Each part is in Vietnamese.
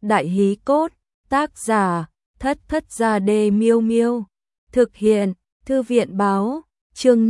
Đại hí cốt, tác giả, Thất Thất Gia Đê Miêu Miêu. Thực hiện, Thư viện báo, chương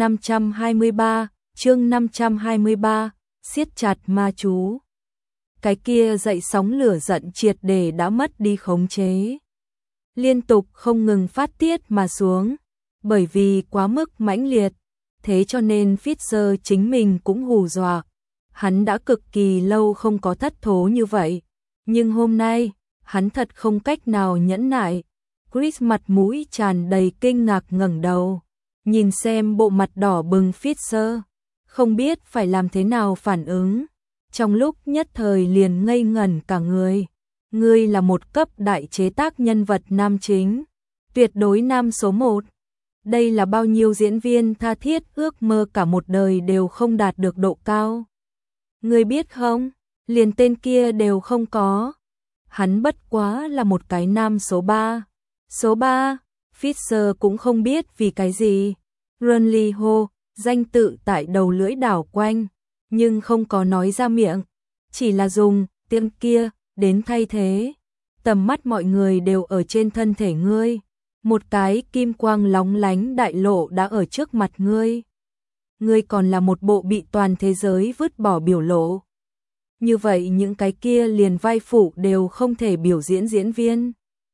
523, siết chặt ma chú. Cái kia dậy sóng lửa giận triệt để đã mất đi khống chế. Liên tục không ngừng phát tiết mà xuống, bởi vì quá mức mãnh liệt, thế cho nên Fisher chính mình cũng hù dọa. Hắn đã cực kỳ lâu không có thất thố như vậy, nhưng hôm nay, hắn thật không cách nào nhẫn nại. Chris mặt mũi tràn đầy kinh ngạc ngẩng đầu, nhìn xem bộ mặt đỏ bừng Fisher, không biết phải làm thế nào phản ứng. Trong lúc nhất thời liền ngây ngẩn cả người. Ngươi là một cấp đại chế tác nhân vật nam chính, tuyệt đối nam số 1. Đây là bao nhiêu diễn viên tha thiết ước mơ cả một đời đều không đạt được độ cao. Ngươi biết không, liền tên kia đều không có. Hắn bất quá là một cái nam số 3. Số 3, Fisher cũng không biết vì cái gì. Runley hô, danh tự tại đầu lưỡi đảo quanh, nhưng không có nói ra miệng, chỉ là dùng tiếng kia đến thay thế. Tầm mắt mọi người đều ở trên thân thể ngươi, một cái kim quang lóng lánh đại lộ đã ở trước mặt ngươi. Ngươi còn là một bộ bị toàn thế giới vứt bỏ biểu lộ. Như vậy những cái kia liền vai phụ đều không thể biểu diễn diễn viên.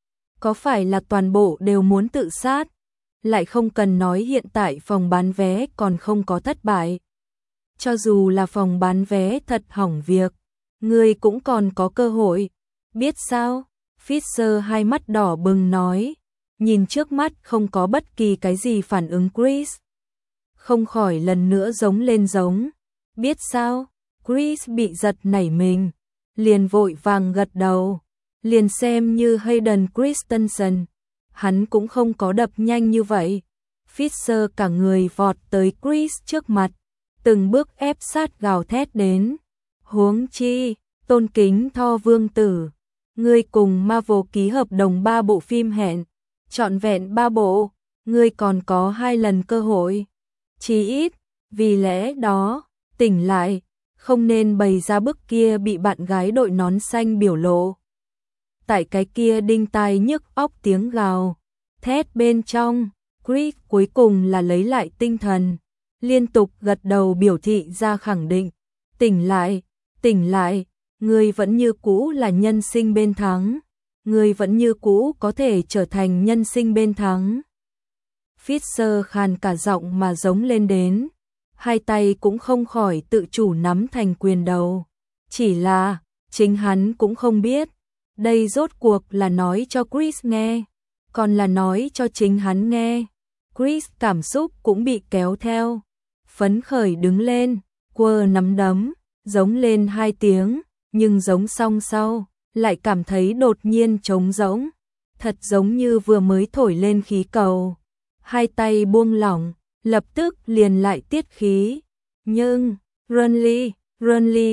Có phải là toàn bộ đều muốn tự sát? Lại không cần nói hiện tại phòng bán vé còn không có thất bại. Cho dù là phòng bán vé thật hỏng việc, ngươi cũng còn có cơ hội. Biết sao? Fisher hai mắt đỏ bừng nói, nhìn trước mắt không có bất kỳ cái gì phản ứng Chris. Không khỏi lần nữa giống lên giống. Biết sao? Chris bị giật nảy mình, liền vội vàng gật đầu. Liền xem như Hayden Christensen, hắn cũng không có đập nhanh như vậy. Fisher cả người vọt tới Chris trước mặt, từng bước ép sát gào thét đến. Huống chi, tôn kính Thor vương tử, ngươi cùng Marvel ký hợp đồng 3 bộ phim hẹn, trọn vẹn 3 bộ, ngươi còn có 2 lần cơ hội. Chí ít, vì lẽ đó, tỉnh lại, không nên bày ra bức kia bị bạn gái đội nón xanh biểu lộ. Tại cái kia đinh tai nhức óc tiếng gào thét bên trong, Chris cuối cùng là lấy lại tinh thần, liên tục gật đầu biểu thị ra khẳng định. Tỉnh lại, ngươi vẫn như cũ là nhân sinh bên thắng, ngươi vẫn như cũ có thể trở thành nhân sinh bên thắng. Fisher khàn cả giọng mà giống lên đến, hai tay cũng không khỏi tự chủ nắm thành quyền đầu. Chỉ là, chính hắn cũng không biết, đây rốt cuộc là nói cho Chris nghe, còn là nói cho chính hắn nghe. Chris cảm xúc cũng bị kéo theo, phấn khởi đứng lên, quơ nắm đấm, giống lên 2 tiếng, nhưng giống xong sau, lại cảm thấy đột nhiên trống rỗng, thật giống như vừa mới thổi lên khí cầu. Hai tay buông lỏng, lập tức liền lại tiết khí. Nhưng, Runley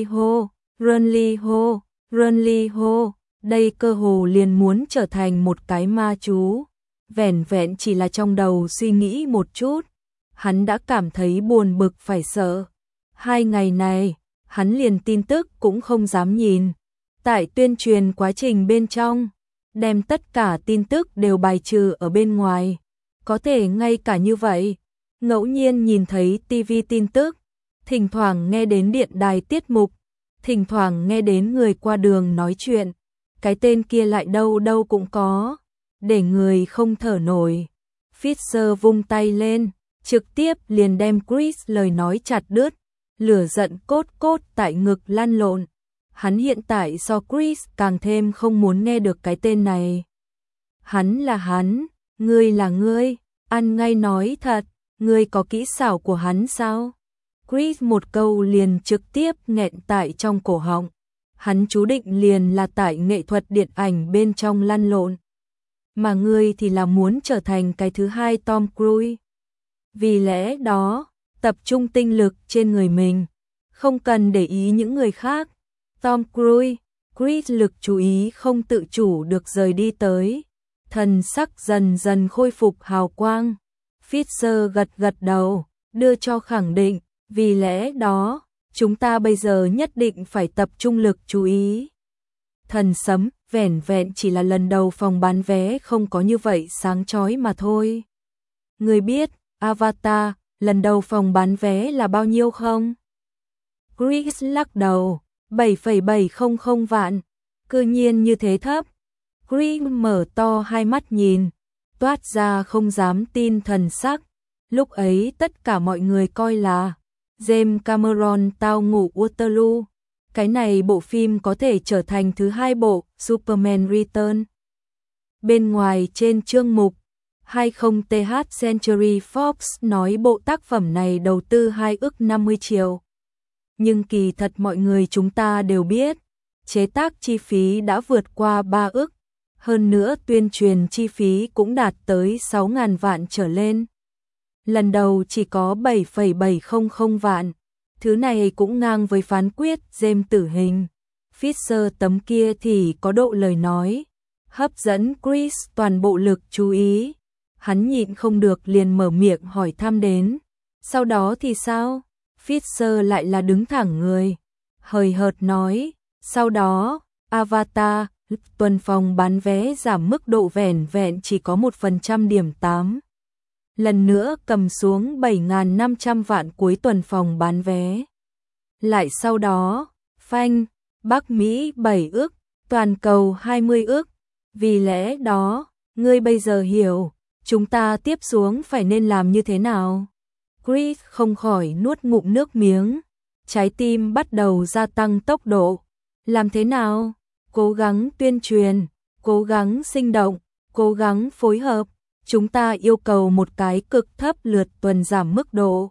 hô, đây cơ hồ liền muốn trở thành một cái ma chú. Vẻn vẹn chỉ là trong đầu suy nghĩ một chút, hắn đã cảm thấy buồn bực phải sợ. 2 ngày này, hắn liền tin tức cũng không dám nhìn. Tại tuyên truyền quá trình bên trong, đem tất cả tin tức đều bài trừ ở bên ngoài. Có thể ngay cả như vậy, ngẫu nhiên nhìn thấy TV tin tức, thỉnh thoảng nghe đến điện đài tiết mục, thỉnh thoảng nghe đến người qua đường nói chuyện, cái tên kia lại đâu đâu cũng có, để người không thở nổi. Fisher vung tay lên, trực tiếp liền đem Chris lời nói chặt đứt, lửa giận cốt tại ngực lăn lộn. Hắn hiện tại so Chris càng thêm không muốn nghe được cái tên này. Hắn là hắn, ngươi là ngươi, ăn ngay nói thật, ngươi có kỹ xảo của hắn sao? Chris một câu liền trực tiếp nghẹn tại trong cổ họng. Hắn chú định liền là tại nghệ thuật điện ảnh bên trong lăn lộn. Mà ngươi thì là muốn trở thành cái thứ hai Tom Cruise. Vì lẽ đó, tập trung tinh lực trên người mình, không cần để ý những người khác. Tom Cruise, Chris lực chú ý không tự chủ được rời đi tới. Thần sắc dần dần khôi phục hào quang. Fisher gật đầu, đưa cho khẳng định. Vì lẽ đó, chúng ta bây giờ nhất định phải tập trung lực chú ý. Thần sấm, vẻn vẹn chỉ là lần đầu phòng bán vé không có như vậy sáng chói mà thôi. Người biết, Avatar, lần đầu phòng bán vé là bao nhiêu không? Chris lắc đầu, 7,700 vạn. Cư nhiên như thế thấp. Chris mở to hai mắt nhìn, toát ra không dám tin thần sắc. Lúc ấy tất cả mọi người coi là James Cameron tao ngủ Waterloo. Cái này bộ phim có thể trở thành thứ hai bộ Superman Return. Bên ngoài trên chương mục 20th Century Fox nói bộ tác phẩm này đầu tư 2 ức 50 triệu. Nhưng kỳ thật mọi người chúng ta đều biết, chế tác chi phí đã vượt qua 3 ức. Hơn nữa tuyên truyền chi phí cũng đạt tới 6.000 vạn trở lên. Lần đầu chỉ có 7,700 vạn. Thứ này cũng ngang với phán quyết James tử hình. Fisher tấm kia thì có độ lời nói, hấp dẫn Chris toàn bộ lực chú ý. Hắn nhịn không được liền mở miệng hỏi thăm đến. Sau đó thì sao? Fisher lại là đứng thẳng người, hời hợt nói. Sau đó, Avatar, tuần phòng bán vé giảm mức độ vẻn vẹn chỉ có 1% điểm 8. Lần nữa cầm xuống 7.500 vạn cuối tuần phòng bán vé. Lại sau đó, phanh, Bắc Mỹ 7 ức, toàn cầu 20 ức. Vì lẽ đó, ngươi bây giờ hiểu, chúng ta tiếp xuống phải nên làm như thế nào? Chris không khỏi nuốt ngụm nước miếng, trái tim bắt đầu gia tăng tốc độ. Làm thế nào? Cố gắng tuyên truyền, cố gắng sinh động, cố gắng phối hợp. Chúng ta yêu cầu một cái cực thấp lượt tuần giảm mức độ.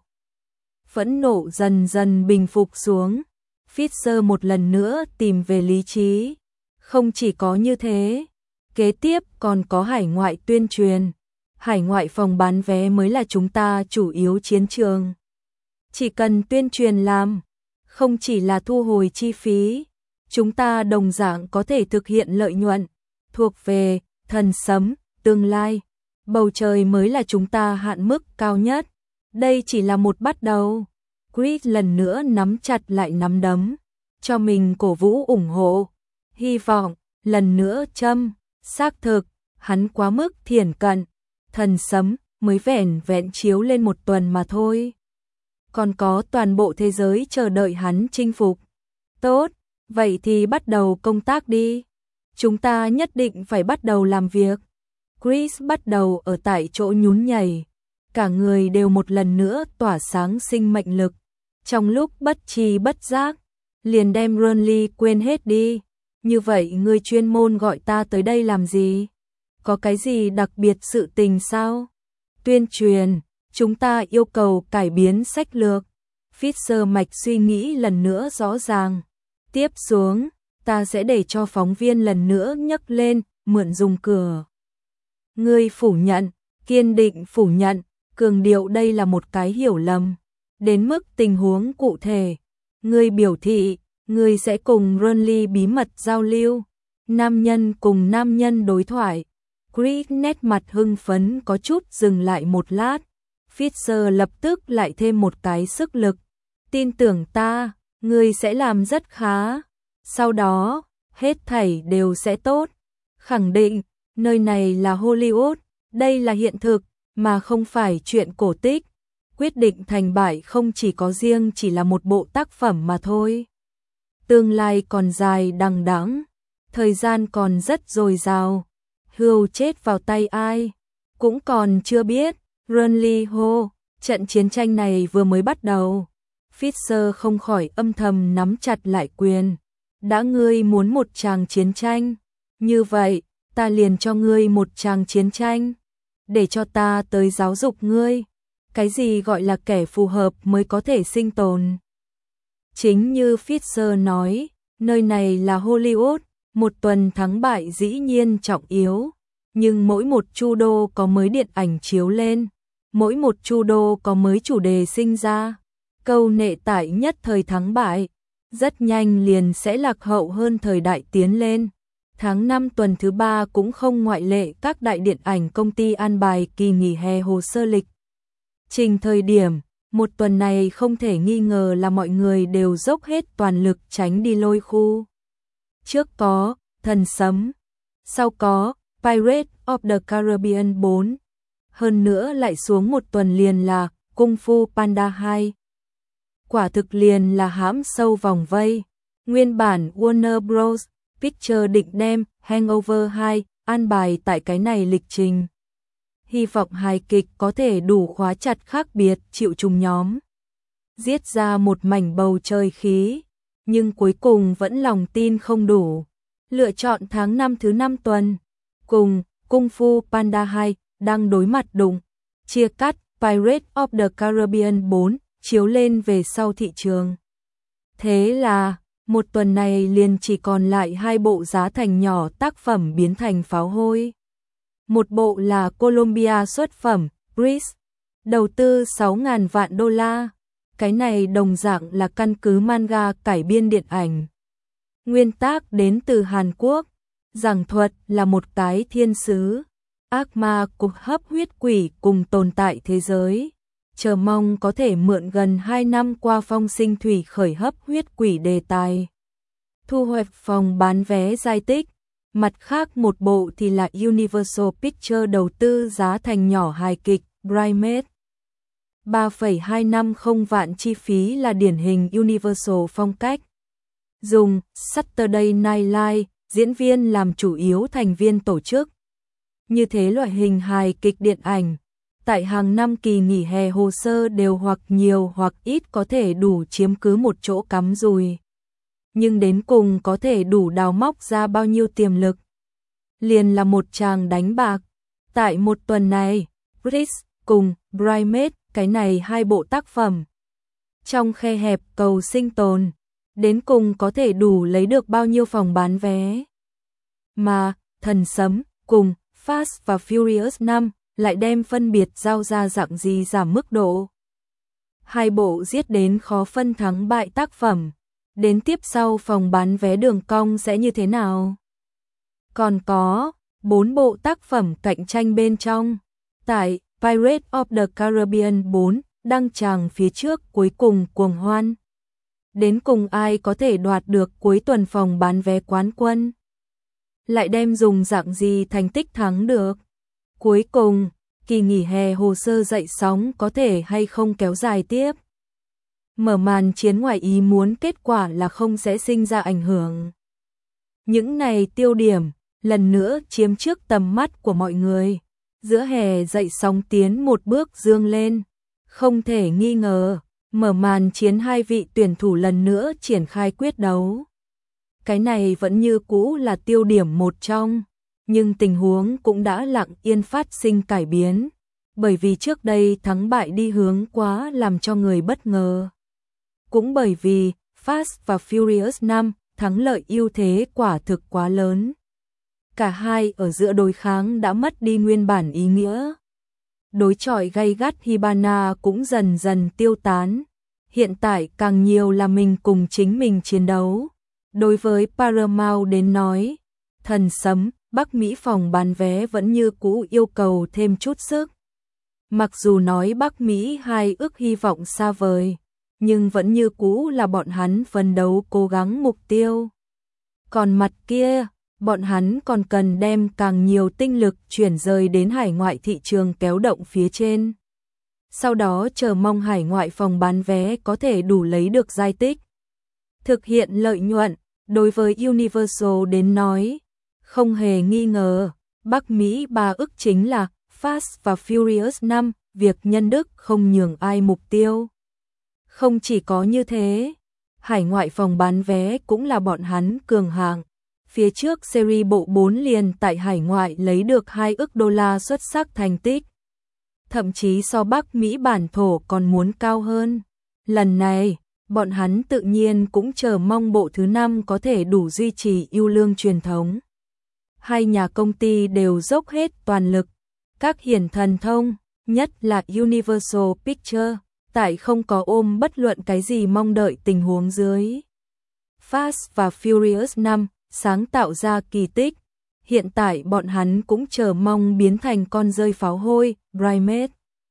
Phẫn nộ dần dần bình phục xuống. Fisher một lần nữa tìm về lý trí. Không chỉ có như thế, kế tiếp còn có hải ngoại tuyên truyền. Hải ngoại phòng bán vé mới là chúng ta chủ yếu chiến trường. Chỉ cần tuyên truyền làm, không chỉ là thu hồi chi phí, chúng ta đồng dạng có thể thực hiện lợi nhuận. Thuộc về thần sấm, tương lai. Bầu trời mới là chúng ta hạn mức cao nhất. Đây chỉ là một bắt đầu. Chris lần nữa nắm chặt lại nắm đấm, cho mình cổ vũ ủng hộ. Hy vọng, lần nữa xác thực, hắn quá mức thiển cận. Thần sấm mới vẻn vẹn chiếu lên một tuần mà thôi. Còn có toàn bộ thế giới chờ đợi hắn chinh phục. Tốt, vậy thì bắt đầu công tác đi. Chúng ta nhất định phải bắt đầu làm việc. Chris bắt đầu ở tại chỗ nhún nhảy. Cả người đều một lần nữa tỏa sáng sinh mệnh lực. Trong lúc bất tri bất giác, liền đem Renly quên hết đi. Như vậy ngươi chuyên môn gọi ta tới đây làm gì? Có cái gì đặc biệt sự tình sao? Tuyên truyền, chúng ta yêu cầu cải biến sách lược. Fisher mạch suy nghĩ lần nữa rõ ràng. Tiếp xuống, ta sẽ để cho phóng viên lần nữa nhấc lên, mượn dùng cửa. Ngươi phủ nhận, kiên định phủ nhận, cường điệu đây là một cái hiểu lầm. Đến mức tình huống cụ thể, ngươi biểu thị, ngươi sẽ cùng Renly bí mật giao lưu. Nam nhân cùng nam nhân đối thoại. Chris nét mặt hưng phấn có chút dừng lại một lát. Fisher lập tức lại thêm một cái sức lực. Tin tưởng ta, ngươi sẽ làm rất khá. Sau đó, hết thảy đều sẽ tốt. Khẳng định, nơi này là Hollywood, đây là hiện thực, mà không phải chuyện cổ tích. Quyết định thành bại không chỉ có riêng chỉ là một bộ tác phẩm mà thôi. Tương lai còn dài đằng đẵng, thời gian còn rất dồi dào. Hưu chết vào tay ai, cũng còn chưa biết. Renly hô, trận chiến tranh này vừa mới bắt đầu. Fisher không khỏi âm thầm nắm chặt lại quyền. Đã ngươi muốn một tràng chiến tranh, như vậy, ta liền cho ngươi một tràng chiến tranh. Để cho ta tới giáo dục ngươi. Cái gì gọi là kẻ phù hợp mới có thể sinh tồn. Chính như Fisher nói, nơi này là Hollywood, một tuần thắng bại dĩ nhiên trọng yếu. Nhưng mỗi một chu đô có mới điện ảnh chiếu lên, mỗi một chu đô có mới chủ đề sinh ra. Câu nệ tại nhất thời thắng bại, rất nhanh liền sẽ lạc hậu hơn thời đại tiến lên. Tháng 5 tuần thứ 3 cũng không ngoại lệ, các đại điện ảnh công ty an bài kỳ nghỉ hè hồ sơ lịch trình thời điểm. Một tuần này không thể nghi ngờ là mọi người đều dốc hết toàn lực tránh đi lôi khu. Trước có Thần Sấm. Sau có Pirates of the Caribbean 4. Hơn nữa lại xuống một tuần liền là Kung Fu Panda 2. Quả thực liền là hãm sâu vòng vây. Nguyên bản Warner Bros. Pictures định đem Hangover 2 an bài tại cái này lịch trình. Hy vọng hài kịch có thể đủ khóa chặt khác biệt chịu trùng nhóm. Giết ra một mảnh bầu trời khí, nhưng cuối cùng vẫn lòng tin không đủ. Lựa chọn tháng 5 thứ 5 tuần, cùng Kung Fu Panda 2 đang đối mặt đụng, chia cắt Pirates of the Caribbean 4 chiếu lên về sau thị trường. Thế là, một tuần này liền chỉ còn lại 2 bộ giá thành nhỏ tác phẩm biến thành pháo hôi. Một bộ là Colombia xuất phẩm, Breeze, đầu tư 6.000 vạn đô la. Cái này đồng dạng là căn cứ manga cải biên điện ảnh. Nguyên tác đến từ Hàn Quốc, giảng thuật là một cái thiên sứ, ác ma cục hấp huyết quỷ cùng tồn tại thế giới. Chờ mong có thể mượn gần 2 năm qua phong sinh thủy khởi hấp huyết quỷ đề tài. Thu hoạch phòng bán vé giai tích. Mặt khác một bộ thì là Universal Pictures đầu tư giá thành nhỏ hài kịch Bridesmaids. 3,250 vạn chi phí là điển hình Universal phong cách. Dùng Saturday Night Live, diễn viên làm chủ yếu thành viên tổ chức. Như thế loại hình hài kịch điện ảnh, tại hàng năm kỳ nghỉ hè hồ sơ đều hoặc nhiều hoặc ít có thể đủ chiếm cứ một chỗ cắm rùi. Nhưng đến cùng có thể đủ đào móc ra bao nhiêu tiềm lực. Liền là một tràng đánh bạc. Tại một tuần này, Breeze cùng Bridesmaids, cái này 2 bộ tác phẩm. Trong khe hẹp cầu sinh tồn, đến cùng có thể đủ lấy được bao nhiêu phòng bán vé. Mà, Thần Sấm cùng Fast và Furious 5 lại đem phân biệt giao ra dạng gì giảm mức độ. 2 bộ giết đến khó phân thắng bại tác phẩm. Đến tiếp sau phòng bán vé đường cong sẽ như thế nào? Còn có 4 bộ tác phẩm cạnh tranh bên trong. Tại Pirates of the Caribbean 4 đăng tràng phía trước cuối cùng cuồng hoan. Đến cùng ai có thể đoạt được cuối tuần phòng bán vé quán quân? Lại đem dùng dạng gì thành tích thắng được? Cuối cùng, kỳ nghỉ hè hồ sơ dậy sóng có thể hay không kéo dài tiếp? Mở màn chiến ngoài ý muốn kết quả là không sẽ sinh ra ảnh hưởng. Những này tiêu điểm, lần nữa chiếm trước tầm mắt của mọi người. Giữa hè dậy sóng tiến một bước dương lên. Không thể nghi ngờ, mở màn chiến 2 vị tuyển thủ lần nữa triển khai quyết đấu. Cái này vẫn như cũ là tiêu điểm một trong, nhưng tình huống cũng đã lặng yên phát sinh cải biến. Bởi vì trước đây thắng bại đi hướng quá làm cho người bất ngờ. Cũng bởi vì Fast và Furious 5 thắng lợi ưu thế quả thực quá lớn. Cả hai ở giữa đối kháng đã mất đi nguyên bản ý nghĩa. Đối chọi gay gắt Hibana cũng dần dần tiêu tán. Hiện tại càng nhiều là mình cùng chính mình chiến đấu. Đối với Paramount đến nói, Thần Sấm, Bắc Mỹ phòng bán vé vẫn như cũ yêu cầu thêm chút sức. Mặc dù nói Bắc Mỹ 2 ước hy vọng xa vời, nhưng vẫn như cũ là bọn hắn phấn đấu cố gắng mục tiêu. Còn mặt kia, bọn hắn còn cần đem càng nhiều tinh lực chuyển rời đến hải ngoại thị trường kéo động phía trên. Sau đó chờ mong hải ngoại phòng bán vé có thể đủ lấy được giai tích. Thực hiện lợi nhuận, đối với Universal đến nói, không hề nghi ngờ, Bắc Mỹ 3 ức chính là Fast và Furious 5, việc nhân đức không nhường ai mục tiêu. Không chỉ có như thế, hải ngoại phòng bán vé cũng là bọn hắn cường hạng. Phía trước series bộ 4 liền tại hải ngoại lấy được 2 ức đô la xuất sắc thành tích. Thậm chí so Bắc Mỹ bản thổ còn muốn cao hơn. Lần này, bọn hắn tự nhiên cũng chờ mong bộ thứ 5 có thể đủ duy trì ưu lương truyền thống. Hai nhà công ty đều dốc hết toàn lực. Các hiển thần thông, nhất là Universal Pictures, tại không có ôm bất luận cái gì mong đợi tình huống dưới. Fast và Furious 5 sáng tạo ra kỳ tích. Hiện tại bọn hắn cũng chờ mong biến thành con rơi pháo hôi, Bridesmaids.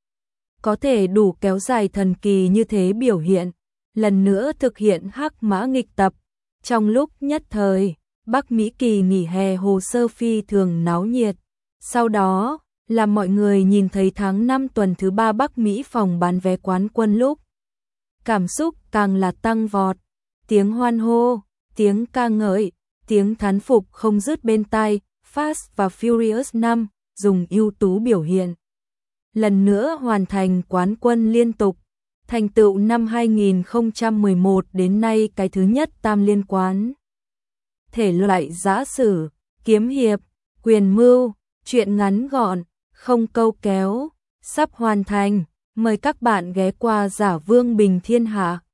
Có thể đủ kéo dài thần kỳ như thế biểu hiện, lần nữa thực hiện hắc mã nghịch tập. Trong lúc nhất thời, Bắc Mỹ kỳ nghỉ hè hồ sơ phi thường náo nhiệt. Sau đó là mọi người nhìn thấy tháng 5 tuần thứ 3 Bắc Mỹ phòng bán vé quán quân lúc. Cảm xúc càng là tăng vọt. Tiếng hoan hô, tiếng ca ngợi, tiếng thán phục không dứt bên tai. Fast và Furious 5 dùng ưu tú biểu hiện. Lần nữa hoàn thành quán quân liên tục. Thành tựu năm 2011 đến nay cái thứ nhất tam liên quán. Thể loại giã sử, kiếm hiệp, quyền mưu, truyện ngắn gọn, không câu kéo, sắp hoàn thành. Mời các bạn ghé qua Giả Vương Bình Thiên Hạ.